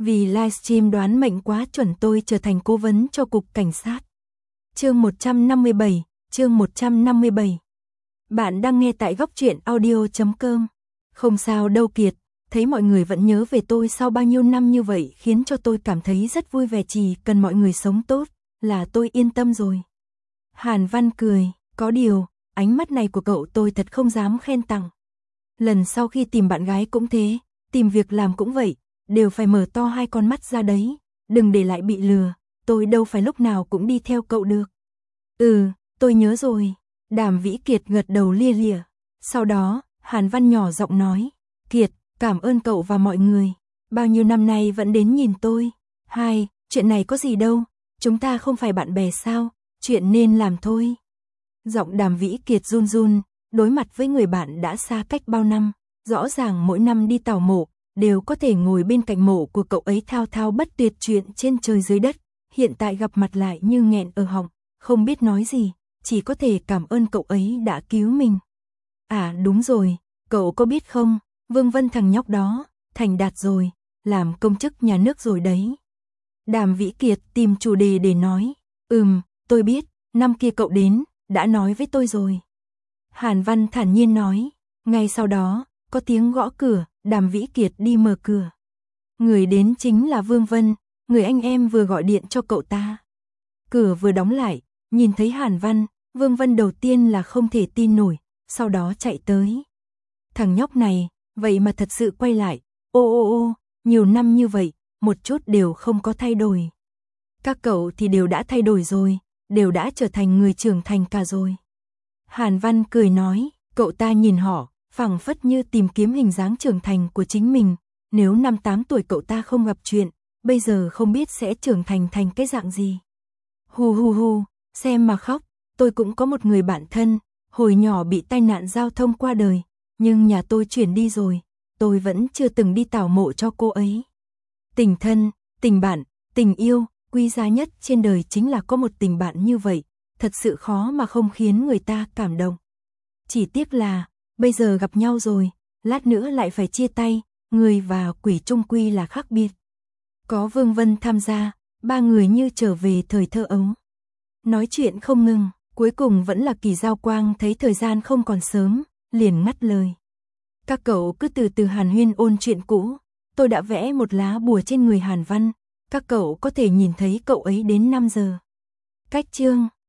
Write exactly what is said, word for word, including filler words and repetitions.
Vì livestream đoán mệnh quá chuẩn tôi trở thành cố vấn cho cục cảnh sát. Chương một trăm năm mươi bảy, chương một trăm năm mươi bảy. Bạn đang nghe tại góc truyện audio chấm com. Không sao đâu Kiệt, thấy mọi người vẫn nhớ về tôi sau bao nhiêu năm như vậy khiến cho tôi cảm thấy rất vui vẻ, chỉ cần mọi người sống tốt là tôi yên tâm rồi. Hàn Văn cười, có điều, ánh mắt này của cậu tôi thật không dám khen tặng. Lần sau khi tìm bạn gái cũng thế, tìm việc làm cũng vậy, đều phải mở to hai con mắt ra đấy, đừng để lại bị lừa, tôi đâu phải lúc nào cũng đi theo cậu được. Ừ, tôi nhớ rồi. Đàm Vĩ Kiệt gật đầu lia lịa. Sau đó, Hàn Văn nhỏ giọng nói, Kiệt, cảm ơn cậu và mọi người, bao nhiêu năm nay vẫn đến nhìn tôi. Hai, chuyện này có gì đâu, chúng ta không phải bạn bè sao, chuyện nên làm thôi. Giọng Đàm Vĩ Kiệt run run, đối mặt với người bạn đã xa cách bao năm, rõ ràng mỗi năm đi tảo mộ, đều có thể ngồi bên cạnh mộ của cậu ấy thao thao bất tuyệt chuyện trên trời dưới đất, hiện tại gặp mặt lại như nghẹn ở họng, không biết nói gì, chỉ có thể cảm ơn cậu ấy đã cứu mình. À đúng rồi, cậu có biết không, Vương Vân thằng nhóc đó, thành đạt rồi, làm công chức nhà nước rồi đấy. Đàm Vĩ Kiệt tìm chủ đề để nói, ừm, tôi biết, năm kia cậu đến, đã nói với tôi rồi. Hàn Văn thản nhiên nói, ngay sau đó, có tiếng gõ cửa, Đàm Vĩ Kiệt đi mở cửa. Người đến chính là Vương Vân, người anh em vừa gọi điện cho cậu ta. Cửa vừa đóng lại, nhìn thấy Hàn Văn, Vương Vân đầu tiên là không thể tin nổi, sau đó chạy tới. Thằng nhóc này, vậy mà thật sự quay lại, ô ô ô, nhiều năm như vậy, một chút đều không có thay đổi. Các cậu thì đều đã thay đổi rồi, đều đã trở thành người trưởng thành cả rồi. Hàn Văn cười nói, cậu ta nhìn họ, phảng phất như tìm kiếm hình dáng trưởng thành của chính mình, nếu năm tám tuổi cậu ta không gặp chuyện, bây giờ không biết sẽ trưởng thành thành cái dạng gì. Hu hu hu, xem mà khóc, tôi cũng có một người bạn thân, hồi nhỏ bị tai nạn giao thông qua đời, nhưng nhà tôi chuyển đi rồi, tôi vẫn chưa từng đi tảo mộ cho cô ấy. Tình thân, tình bạn, tình yêu, quý giá nhất trên đời chính là có một tình bạn như vậy, thật sự khó mà không khiến người ta cảm động. Chỉ tiếc là, bây giờ gặp nhau rồi, lát nữa lại phải chia tay, người và quỷ chung quy là khác biệt. Có Vương Vân tham gia, ba người như trở về thời thơ ấu. Nói chuyện không ngừng, cuối cùng vẫn là Kỳ Giao Quang thấy thời gian không còn sớm, liền ngắt lời. Các cậu cứ từ từ hàn huyên ôn chuyện cũ, tôi đã vẽ một lá bùa trên người Hàn Văn, các cậu có thể nhìn thấy cậu ấy đến năm giờ. Cách chương